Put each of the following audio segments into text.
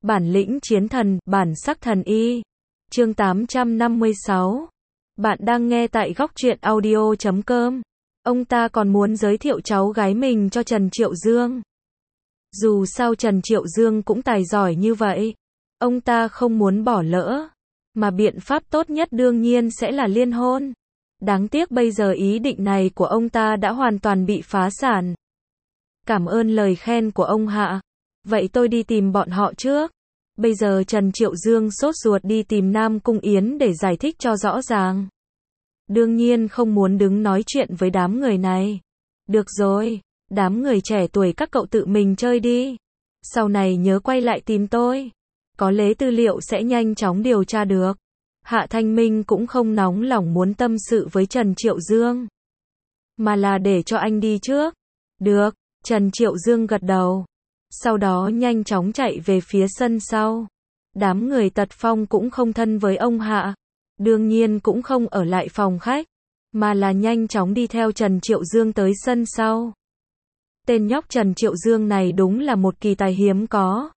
Bản lĩnh chiến thần, bản sắc thần y. Chương 856. Bạn đang nghe tại góc truyện audio.com. Ông ta còn muốn giới thiệu cháu gái mình cho Trần Triệu Dương. Dù sao Trần Triệu Dương cũng tài giỏi như vậy, ông ta không muốn bỏ lỡ, mà biện pháp tốt nhất đương nhiên sẽ là liên hôn. Đáng tiếc bây giờ ý định này của ông ta đã hoàn toàn bị phá sản. Cảm ơn lời khen của ông Hạ. Vậy tôi đi tìm bọn họ trước. Bây giờ Trần Triệu Dương sốt ruột đi tìm Nam Cung Yến để giải thích cho rõ ràng. Đương nhiên không muốn đứng nói chuyện với đám người này. Được rồi, đám người trẻ tuổi các cậu tự mình chơi đi. Sau này nhớ quay lại tìm tôi. Có lẽ tư liệu sẽ nhanh chóng điều tra được. Hạ Thanh Minh cũng không nóng lòng muốn tâm sự với Trần Triệu Dương, mà là để cho anh đi trước. Được, Trần Triệu Dương gật đầu. Sau đó nhanh chóng chạy về phía sân sau. Đám người Tật Phong cũng không thân với ông Hạ. Đương nhiên cũng không ở lại phòng khách, mà là nhanh chóng đi theo Trần Triệu Dương tới sân sau. Tên nhóc Trần Triệu Dương này đúng là một kỳ tài hiếm có.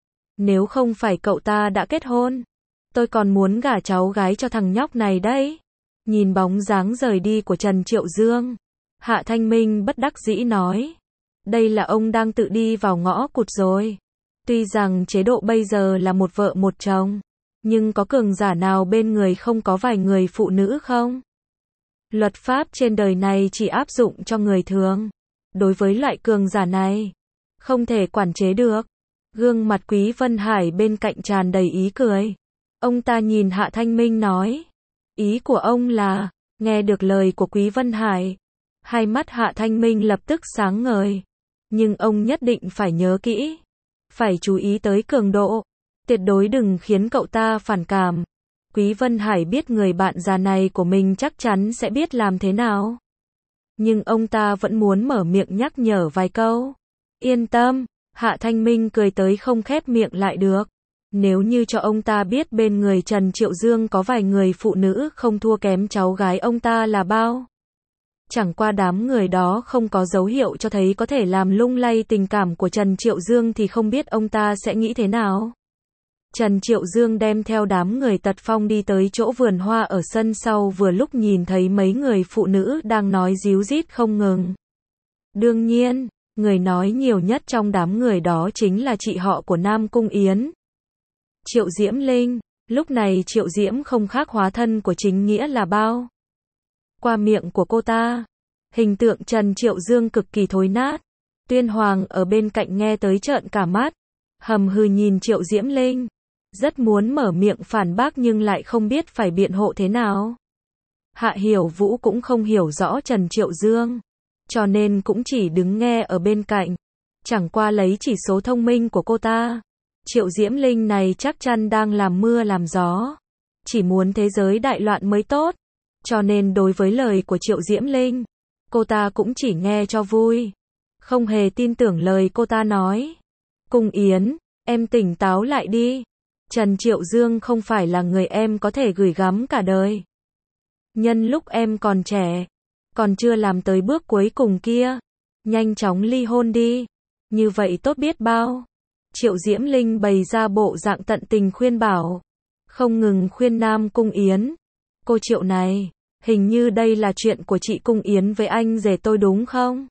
Nếu không phải cậu ta đã kết hôn, tôi còn muốn gả cháu gái cho thằng nhóc này đấy. Nhìn bóng dáng rời đi của Trần Triệu Dương, Hạ Thanh Minh bất đắc dĩ nói. Đây là ông đang tự đi vào ngõ cụt rồi. Tuy rằng chế độ bây giờ là một vợ một chồng, nhưng có cường giả nào bên người không có vài người phụ nữ không? Luật pháp trên đời này chỉ áp dụng cho người thường. Đối với loại cường giả này, không thể quản chế được. Gương mặt Quý Vân Hải bên cạnh tràn đầy ý cười. Ông ta nhìn Hạ Thanh Minh nói. Ý của ông là, nghe được lời của Quý Vân Hải, hai mắt Hạ Thanh Minh lập tức sáng ngời. Nhưng ông nhất định phải nhớ kỹ. Phải chú ý tới cường độ. Tuyệt đối đừng khiến cậu ta phản cảm. Quý Vân Hải biết người bạn già này của mình chắc chắn sẽ biết làm thế nào. Nhưng ông ta vẫn muốn mở miệng nhắc nhở vài câu. Yên tâm, Hạ Thanh Minh cười tới không khép miệng lại được. Nếu như cho ông ta biết bên người Trần Triệu Dương có vài người phụ nữ không thua kém cháu gái ông ta là bao. Chẳng qua đám người đó không có dấu hiệu cho thấy có thể làm lung lay tình cảm của Trần Triệu Dương thì không biết ông ta sẽ nghĩ thế nào. Trần Triệu Dương đem theo đám người Tật Phong đi tới chỗ vườn hoa ở sân sau vừa lúc nhìn thấy mấy người phụ nữ đang nói díu dít không ngừng. Đương nhiên, người nói nhiều nhất trong đám người đó chính là chị họ của Nam Cung Yến, Triệu Diễm Linh. Lúc này Triệu Diễm không khác hóa thân của chính nghĩa là bao. Qua miệng của cô ta, hình tượng Trần Triệu Dương cực kỳ thối nát. Tuyên Hoàng ở bên cạnh nghe tới trợn cả mắt, hầm hừ nhìn Triệu Diễm Linh. Rất muốn mở miệng phản bác nhưng lại không biết phải biện hộ thế nào. Hạ Hiểu Vũ cũng không hiểu rõ Trần Triệu Dương, cho nên cũng chỉ đứng nghe ở bên cạnh. Chẳng qua lấy chỉ số thông minh của cô ta, Triệu Diễm Linh này chắc chắn đang làm mưa làm gió. Chỉ muốn thế giới đại loạn mới tốt. Cho nên đối với lời của Triệu Diễm Linh, cô ta cũng chỉ nghe cho vui. Không hề tin tưởng lời cô ta nói. Cung Yến, em tỉnh táo lại đi. Trần Triệu Dương không phải là người em có thể gửi gắm cả đời. Nhân lúc em còn trẻ, còn chưa làm tới bước cuối cùng kia, nhanh chóng ly hôn đi. Như vậy tốt biết bao. Triệu Diễm Linh bày ra bộ dạng tận tình khuyên bảo. Không ngừng khuyên Nam Cung Yến. Cô Triệu này, hình như đây là chuyện của chị Cung Yến với anh rể tôi đúng không?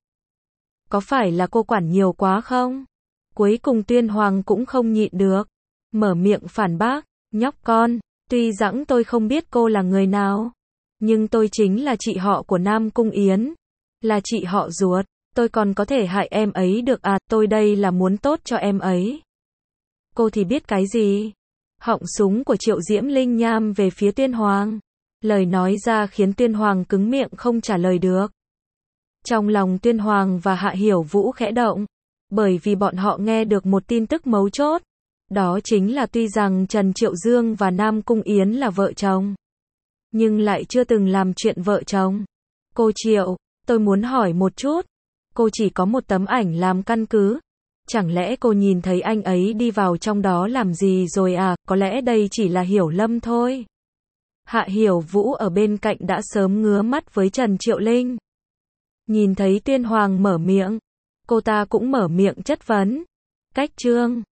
Có phải là cô quản nhiều quá không? Cuối cùng Tuyên Hoàng cũng không nhịn được, mở miệng phản bác. Nhóc con, tuy rằng tôi không biết cô là người nào, nhưng tôi chính là chị họ của Nam Cung Yến, là chị họ ruột. Tôi còn có thể hại em ấy được à? Tôi đây là muốn tốt cho em ấy. Cô thì biết cái gì? Họng súng của Triệu Diễm Linh nham về phía Tuyên Hoàng. Lời nói ra khiến Tuyên Hoàng cứng miệng không trả lời được. Trong lòng Tuyên Hoàng và Hạ Hiểu Vũ khẽ động, bởi vì bọn họ nghe được một tin tức mấu chốt. Đó chính là tuy rằng Trần Triệu Dương và Nam Cung Yến là vợ chồng, nhưng lại chưa từng làm chuyện vợ chồng. Cô Triệu, tôi muốn hỏi một chút. Cô chỉ có một tấm ảnh làm căn cứ. Chẳng lẽ cô nhìn thấy anh ấy đi vào trong đó làm gì rồi à? Có lẽ đây chỉ là hiểu lầm thôi. Hạ Hiểu Vũ ở bên cạnh đã sớm ngứa mắt với Trần Triệu Linh. Nhìn thấy Tuyên Hoàng mở miệng, cô ta cũng mở miệng chất vấn. Cách chương